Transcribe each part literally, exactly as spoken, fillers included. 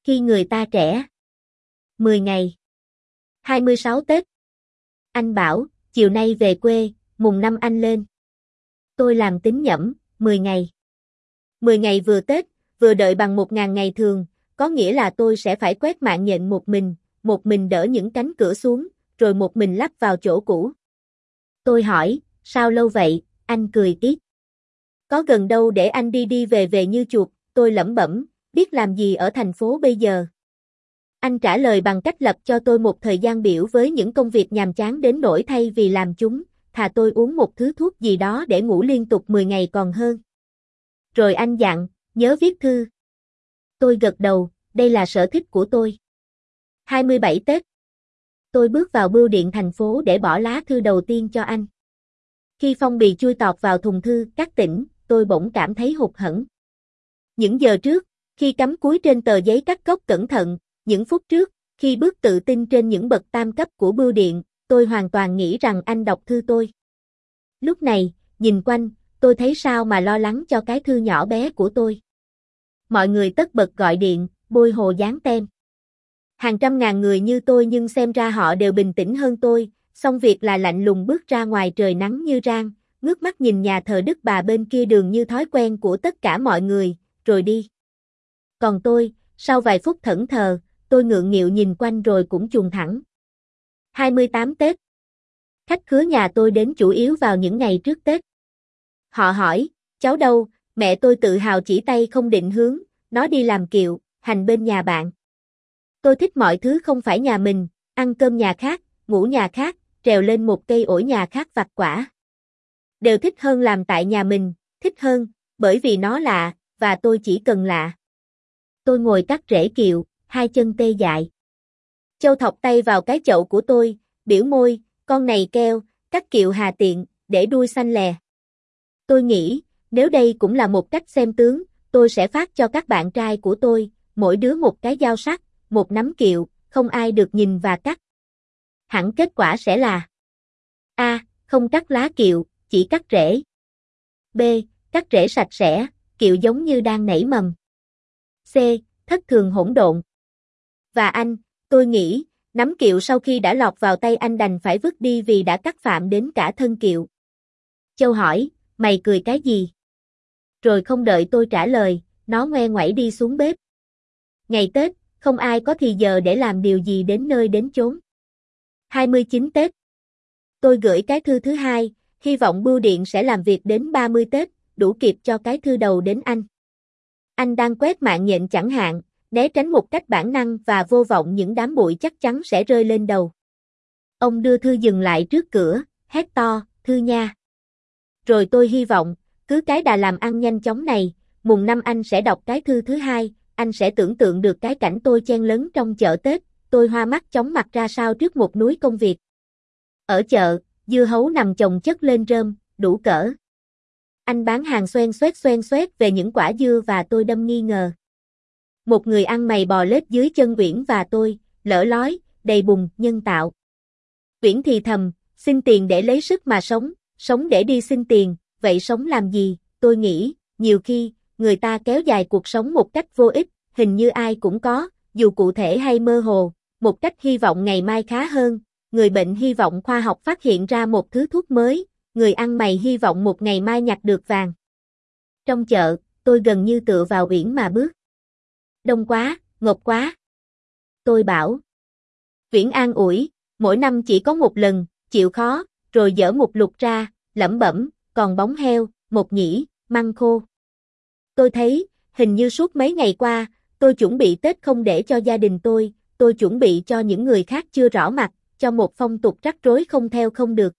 Khi người ta trẻ. mười ngày. hai mươi sáu Tết. Anh bảo, chiều nay về quê, mùng năm anh lên. Tôi làm tính nhẩm, mười ngày. mười ngày vừa Tết, vừa đợi bằng một ngàn ngày thường, có nghĩa là tôi sẽ phải quét mạng nhện một mình, một mình đỡ những cánh cửa xuống, rồi một mình lắp vào chỗ cũ. Tôi hỏi, sao lâu vậy, anh cười tiếc. Có gần đâu để anh đi đi về về như chuột, tôi lẩm bẩm, biết làm gì ở thành phố bây giờ. Anh trả lời bằng cách lập cho tôi một thời gian biểu với những công việc nhàm chán đến nỗi thay vì làm chúng, thà tôi uống một thứ thuốc gì đó để ngủ liên tục mười ngày còn hơn. Rồi anh dặn, nhớ viết thư. Tôi gật đầu, đây là sở thích của tôi. hai mươi bảy Tết. Tôi bước vào bưu điện thành phố để bỏ lá thư đầu tiên cho anh. Khi phong bì chui tọt vào thùng thư các tỉnh, tôi bỗng cảm thấy hụt hẫng. Những giờ trước, khi cắm cúi trên tờ giấy cắt góc cẩn thận, những phút trước, khi bước tự tin trên những bậc tam cấp của bưu điện, tôi hoàn toàn nghĩ rằng anh đọc thư tôi. Lúc này, nhìn quanh, tôi thấy sao mà lo lắng cho cái thư nhỏ bé của tôi. Mọi người tất bật gọi điện, bôi hồ dán tem. Hàng trăm ngàn người như tôi nhưng xem ra họ đều bình tĩnh hơn tôi, xong việc là lạnh lùng bước ra ngoài trời nắng như rang, ngước mắt nhìn nhà thờ Đức Bà bên kia đường như thói quen của tất cả mọi người, rồi đi. Còn tôi, sau vài phút thẫn thờ, tôi ngượng nghịu nhìn quanh rồi cũng chuồn thẳng. hai mươi tám Tết. Khách khứa nhà tôi đến chủ yếu vào những ngày trước Tết. Họ hỏi, cháu đâu, mẹ tôi tự hào chỉ tay không định hướng, nó đi làm kiệu, hành bên nhà bạn. Tôi thích mọi thứ không phải nhà mình, ăn cơm nhà khác, ngủ nhà khác, trèo lên một cây ổi nhà khác vặt quả. Đều thích hơn làm tại nhà mình, thích hơn, bởi vì nó lạ, và tôi chỉ cần lạ. Tôi ngồi cắt rễ kiệu, hai chân tê dại. Châu thọc tay vào cái chậu của tôi, biểu môi, con này keo, cắt kiệu hà tiện, để đuôi xanh lè. Tôi nghĩ, nếu đây cũng là một cách xem tướng, tôi sẽ phát cho các bạn trai của tôi, mỗi đứa một cái dao sắc, một nắm kiệu, không ai được nhìn và cắt. Hẳn kết quả sẽ là A. Không cắt lá kiệu, chỉ cắt rễ. B. Cắt rễ sạch sẽ, kiệu giống như đang nảy mầm. C. Thất thường hỗn độn. Và anh, tôi nghĩ, nắm kiệu sau khi đã lọt vào tay anh đành phải vứt đi vì đã cắt phạm đến cả thân kiệu. Châu hỏi, mày cười cái gì? Rồi không đợi tôi trả lời, nó ngoe ngoẩy đi xuống bếp. Ngày Tết, không ai có thì giờ để làm điều gì đến nơi đến chốn. hai mươi chín Tết. Tôi gửi cái thư thứ hai, hy vọng bưu điện sẽ làm việc đến ba mươi Tết, đủ kịp cho cái thư đầu đến anh. Anh đang quét mạng nhện chẳng hạn, né tránh một cách bản năng và vô vọng những đám bụi chắc chắn sẽ rơi lên đầu. Ông đưa thư dừng lại trước cửa, hét to, thư nha. Rồi tôi hy vọng, cứ cái đà làm ăn nhanh chóng này, mùng năm anh sẽ đọc cái thư thứ hai, anh sẽ tưởng tượng được cái cảnh tôi chen lấn trong chợ Tết, tôi hoa mắt chóng mặt ra sao trước một núi công việc. Ở chợ, dưa hấu nằm chồng chất lên rơm, đủ cỡ. Anh bán hàng xoen xoét xoen xoét về những quả dưa và tôi đâm nghi ngờ. Một người ăn mày bò lết dưới chân Uyển và tôi, lở lói, đầy bùn, nhân tạo. Uyển thì thầm, xin tiền để lấy sức mà sống, sống để đi xin tiền, vậy sống làm gì? Tôi nghĩ, nhiều khi, người ta kéo dài cuộc sống một cách vô ích, hình như ai cũng có, dù cụ thể hay mơ hồ, một cách hy vọng ngày mai khá hơn, người bệnh hy vọng khoa học phát hiện ra một thứ thuốc mới, người ăn mày hy vọng một ngày mai nhặt được vàng. Trong chợ, tôi gần như tựa vào Uyển mà bước. Đông quá, ngộp quá. Tôi bảo. Uyển an ủi, mỗi năm chỉ có một lần, chịu khó, rồi dở một lục ra, lẩm bẩm, còn bóng heo, một nhĩ, măng khô. Tôi thấy, hình như suốt mấy ngày qua, tôi chuẩn bị Tết không để cho gia đình tôi, tôi chuẩn bị cho những người khác chưa rõ mặt, cho một phong tục rắc rối không theo không được.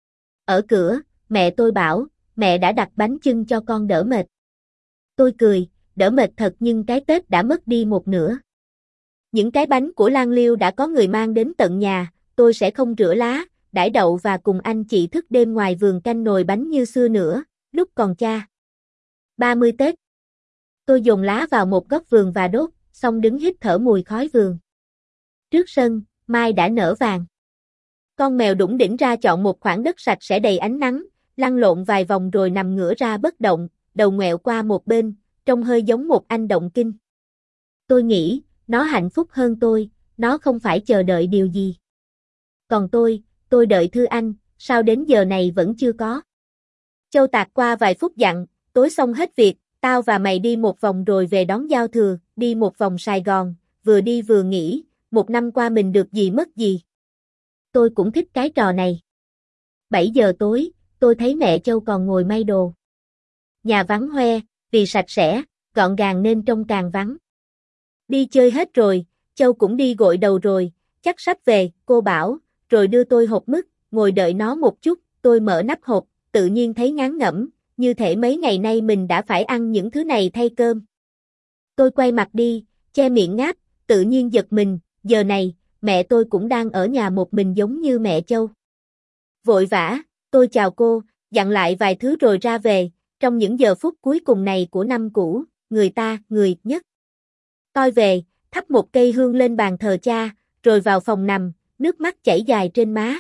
Ở cửa, mẹ tôi bảo, mẹ đã đặt bánh chưng cho con đỡ mệt. Tôi cười, đỡ mệt thật nhưng cái Tết đã mất đi một nửa. Những cái bánh của Lan Liêu đã có người mang đến tận nhà, tôi sẽ không rửa lá, đãi đậu và cùng anh chị thức đêm ngoài vườn canh nồi bánh như xưa nữa, lúc còn cha. ba mươi Tết. Tôi dồn lá vào một góc vườn và đốt, xong đứng hít thở mùi khói vườn. Trước sân, mai đã nở vàng. Con mèo đủng đỉnh ra chọn một khoảng đất sạch sẽ đầy ánh nắng, lăn lộn vài vòng rồi nằm ngửa ra bất động, đầu ngoẹo qua một bên, trông hơi giống một anh động kinh. Tôi nghĩ, nó hạnh phúc hơn tôi, nó không phải chờ đợi điều gì. Còn tôi, tôi đợi Thư Anh, sao đến giờ này vẫn chưa có. Châu Tạc qua vài phút dặn, tối xong hết việc, tao và mày đi một vòng rồi về đón giao thừa, đi một vòng Sài Gòn, vừa đi vừa nghĩ, một năm qua mình được gì mất gì. Tôi cũng thích cái trò này. bảy giờ tối, tôi thấy mẹ Châu còn ngồi may đồ. Nhà vắng hoe, vì sạch sẽ, gọn gàng nên trông càng vắng. Đi chơi hết rồi, Châu cũng đi gội đầu rồi, chắc sắp về, cô bảo, rồi đưa tôi hộp mứt, ngồi đợi nó một chút, tôi mở nắp hộp, tự nhiên thấy ngán ngẩm, như thể mấy ngày nay mình đã phải ăn những thứ này thay cơm. Tôi quay mặt đi, che miệng ngáp, tự nhiên giật mình, giờ này, mẹ tôi cũng đang ở nhà một mình giống như mẹ Châu. Vội vã, tôi chào cô, dặn lại vài thứ rồi ra về, trong những giờ phút cuối cùng này của năm cũ, người ta, người nhất. Tôi về, thắp một cây hương lên bàn thờ cha, rồi vào phòng nằm, nước mắt chảy dài trên má.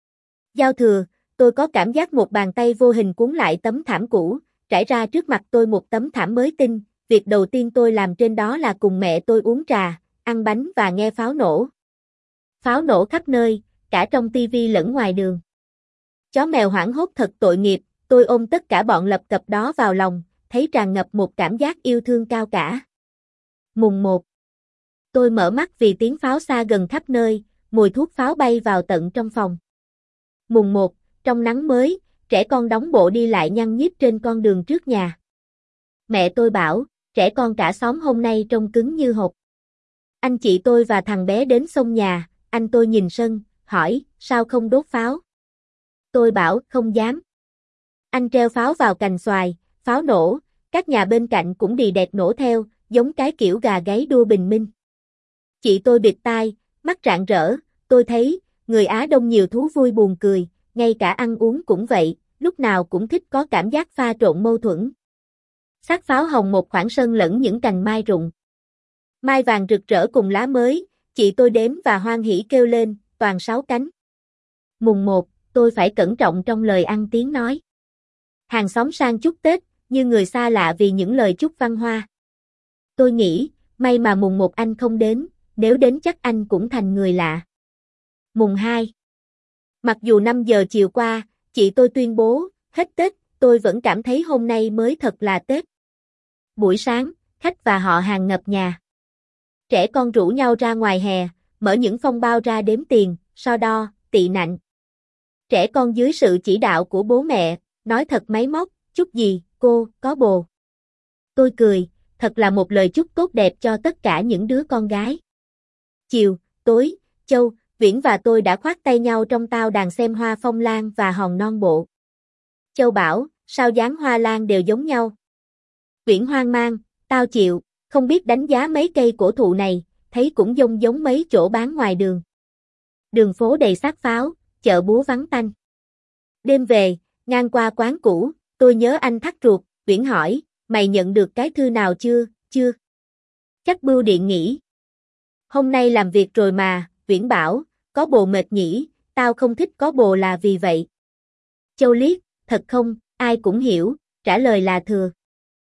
Giao thừa, tôi có cảm giác một bàn tay vô hình cuốn lại tấm thảm cũ, trải ra trước mặt tôi một tấm thảm mới tinh, việc đầu tiên tôi làm trên đó là cùng mẹ tôi uống trà, ăn bánh và nghe pháo nổ. Pháo nổ khắp nơi, cả trong tivi lẫn ngoài đường. Chó mèo hoảng hốt thật tội nghiệp, tôi ôm tất cả bọn lập cập đó vào lòng, thấy tràn ngập một cảm giác yêu thương cao cả. Mùng một. Tôi mở mắt vì tiếng pháo xa gần khắp nơi, mùi thuốc pháo bay vào tận trong phòng. Mùng một, trong nắng mới, trẻ con đóng bộ đi lại nhăng nhít trên con đường trước nhà. Mẹ tôi bảo, trẻ con cả xóm hôm nay trông cứng như hột. Anh chị tôi và thằng bé đến sông nhà, anh tôi nhìn sân, hỏi, sao không đốt pháo? Tôi bảo, không dám. Anh treo pháo vào cành xoài, pháo nổ, các nhà bên cạnh cũng đì đẹt nổ theo, giống cái kiểu gà gáy đua bình minh. Chị tôi bịt tai, mắt rạng rỡ, tôi thấy, người Á Đông nhiều thú vui buồn cười, ngay cả ăn uống cũng vậy, lúc nào cũng thích có cảm giác pha trộn mâu thuẫn. Sắc pháo hồng một khoảng sân lẫn những cành mai rụng. Mai vàng rực rỡ cùng lá mới, chị tôi đếm và hoan hỉ kêu lên, toàn sáu cánh. Mùng một, tôi phải cẩn trọng trong lời ăn tiếng nói. Hàng xóm sang chúc Tết, như người xa lạ vì những lời chúc văn hoa. Tôi nghĩ, may mà mùng một anh không đến, nếu đến chắc anh cũng thành người lạ. Mùng hai. Mặc dù năm giờ chiều qua, chị tôi tuyên bố, hết Tết, tôi vẫn cảm thấy hôm nay mới thật là Tết. Buổi sáng, khách và họ hàng ngập nhà. Trẻ con rủ nhau ra ngoài hè, mở những phong bao ra đếm tiền, so đo, tị nạnh. Trẻ con dưới sự chỉ đạo của bố mẹ, nói thật máy móc, chúc gì, cô, có bồ. Tôi cười, thật là một lời chúc tốt đẹp cho tất cả những đứa con gái. Chiều, tối, Châu, Viễn và tôi đã khoác tay nhau trong tao đàn xem hoa phong lan và hòn non bộ. Châu bảo, sao dáng hoa lan đều giống nhau. Viễn hoang mang, tao chịu, không biết đánh giá mấy cây cổ thụ này, thấy cũng giống giống mấy chỗ bán ngoài đường. Đường phố đầy xác pháo, chợ búa vắng tanh. Đêm về, ngang qua quán cũ, tôi nhớ anh thắt ruột, Viễn hỏi, mày nhận được cái thư nào chưa, chưa? Chắc bưu điện nghỉ. Hôm nay làm việc rồi mà, Viễn bảo, có bồ mệt nhỉ, tao không thích có bồ là vì vậy. Châu liếc, thật không, ai cũng hiểu, trả lời là thừa.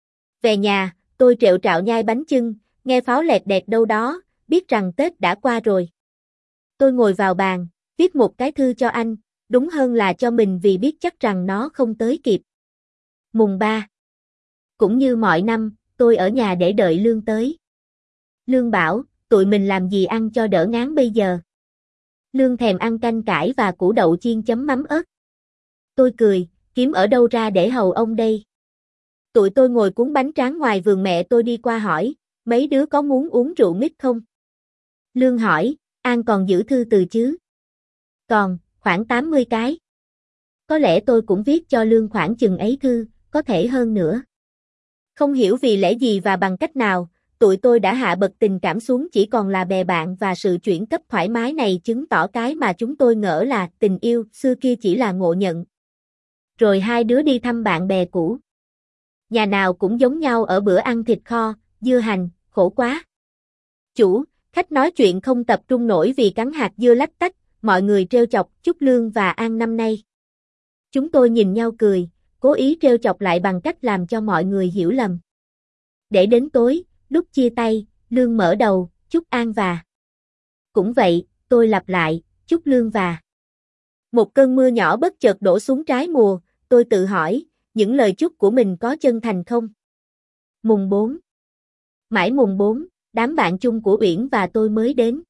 Về nhà, tôi trẹo trạo nhai bánh chưng, nghe pháo lẹt đẹt đâu đó, biết rằng Tết đã qua rồi. Tôi ngồi vào bàn, viết một cái thư cho anh, đúng hơn là cho mình vì biết chắc rằng nó không tới kịp. Mùng ba. Cũng như mọi năm, tôi ở nhà để đợi Lương tới. Lương bảo, tụi mình làm gì ăn cho đỡ ngán bây giờ. Lương thèm ăn canh cải và củ đậu chiên chấm mắm ớt. Tôi cười, kiếm ở đâu ra để hầu ông đây. Tụi tôi ngồi cuốn bánh tráng ngoài vườn, mẹ tôi đi qua hỏi, mấy đứa có muốn uống rượu mít không? Lương hỏi, An còn giữ thư từ chứ? Còn, khoảng tám mươi cái. Có lẽ tôi cũng viết cho Lương khoảng chừng ấy thư, có thể hơn nữa. Không hiểu vì lẽ gì và bằng cách nào, tụi tôi đã hạ bậc tình cảm xuống chỉ còn là bè bạn, và sự chuyển cấp thoải mái này chứng tỏ cái mà chúng tôi ngỡ là tình yêu xưa kia chỉ là ngộ nhận. Rồi hai đứa đi thăm bạn bè cũ. Nhà nào cũng giống nhau ở bữa ăn thịt kho, dưa hành, khổ quá. Chủ, khách nói chuyện không tập trung nổi vì cắn hạt dưa lách tách, mọi người trêu chọc chúc Lương và An năm nay. Chúng tôi nhìn nhau cười, cố ý trêu chọc lại bằng cách làm cho mọi người hiểu lầm. Để đến tối, lúc chia tay, Lương mở đầu, chúc an và. Cũng vậy, tôi lặp lại, chúc lương và. Một cơn mưa nhỏ bất chợt đổ xuống trái mùa, tôi tự hỏi, những lời chúc của mình có chân thành không? Mùng bốn. Mãi mùng bốn, đám bạn chung của Uyển và tôi mới đến.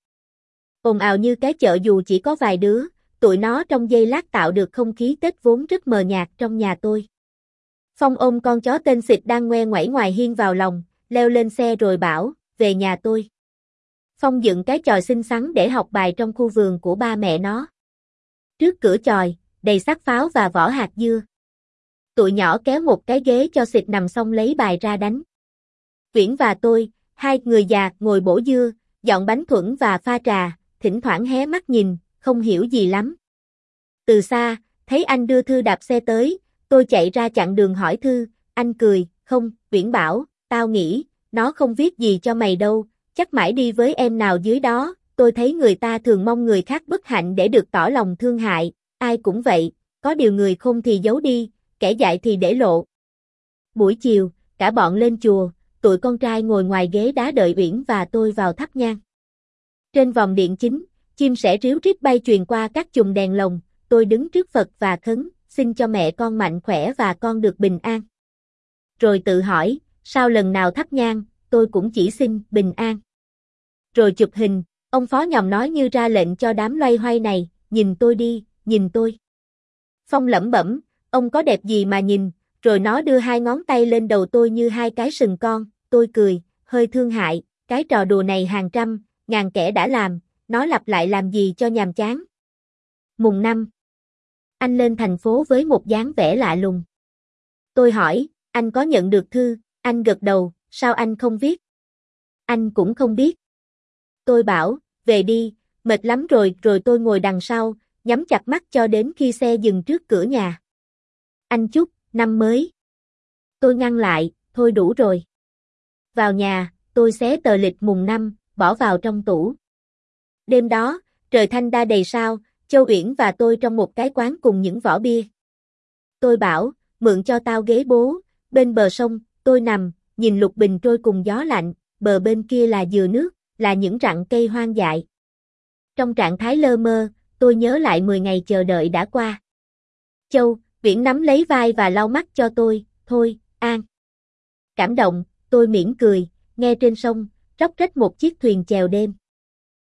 Ồn ào như cái chợ dù chỉ có vài đứa, tụi nó trong giây lát tạo được không khí Tết vốn rất mờ nhạt trong nhà tôi. Phong ôm con chó tên Xịt đang ngoe ngoẩy ngoài hiên vào lòng, leo lên xe rồi bảo, về nhà tôi. Phong dựng cái chòi xinh xắn để học bài trong khu vườn của ba mẹ nó. Trước cửa chòi, đầy xác pháo và vỏ hạt dưa. Tụi nhỏ kéo một cái ghế cho Xịt nằm xong lấy bài ra đánh. Uyển và tôi, hai người già ngồi bổ dưa, dọn bánh thuẫn và pha trà, thỉnh thoảng hé mắt nhìn, không hiểu gì lắm. Từ xa, thấy anh đưa Thư đạp xe tới, tôi chạy ra chặn đường hỏi Thư, anh cười, không, Uyển bảo, tao nghĩ, nó không viết gì cho mày đâu, chắc mãi đi với em nào dưới đó, tôi thấy người ta thường mong người khác bất hạnh để được tỏ lòng thương hại, ai cũng vậy, có điều người khôn thì giấu đi, kẻ dại thì để lộ. Buổi chiều, cả bọn lên chùa, tụi con trai ngồi ngoài ghế đá đợi Uyển và tôi vào thắp nhang. Trên vòm điện chính, chim sẻ ríu rít bay truyền qua các chùm đèn lồng, tôi đứng trước Phật và khấn, xin cho mẹ con mạnh khỏe và con được bình an. Rồi tự hỏi, sao lần nào thắp nhang, tôi cũng chỉ xin bình an. Rồi chụp hình, ông phó nhòm nói như ra lệnh cho đám loay hoay này, nhìn tôi đi, nhìn tôi. Phong lẩm bẩm, ông có đẹp gì mà nhìn, rồi nó đưa hai ngón tay lên đầu tôi như hai cái sừng con, tôi cười, hơi thương hại, cái trò đùa này hàng trăm, ngàn kẻ đã làm, nó lặp lại làm gì cho nhàm chán. Mùng năm. Anh lên thành phố với một dáng vẻ lạ lùng. Tôi hỏi, anh có nhận được thư, anh gật đầu, sao anh không viết? Anh cũng không biết. Tôi bảo, về đi, mệt lắm rồi, rồi tôi ngồi đằng sau, nhắm chặt mắt cho đến khi xe dừng trước cửa nhà. Anh chúc, năm mới. Tôi ngăn lại, thôi đủ rồi. Vào nhà, tôi xé tờ lịch mùng năm, bỏ vào trong tủ. Đêm đó, trời thanh đa đầy sao, Châu Uyển và tôi trong một cái quán cùng những vỏ bia. Tôi bảo, mượn cho tao ghế bố, bên bờ sông, tôi nằm, nhìn lục bình trôi cùng gió lạnh, bờ bên kia là dừa nước, là những rặng cây hoang dại. Trong trạng thái lơ mơ, tôi nhớ lại mười ngày chờ đợi đã qua. Châu, Uyển nắm lấy vai và lau mắt cho tôi, thôi, An. Cảm động, tôi mỉm cười, nghe trên sông, róc rách một chiếc thuyền chèo đêm.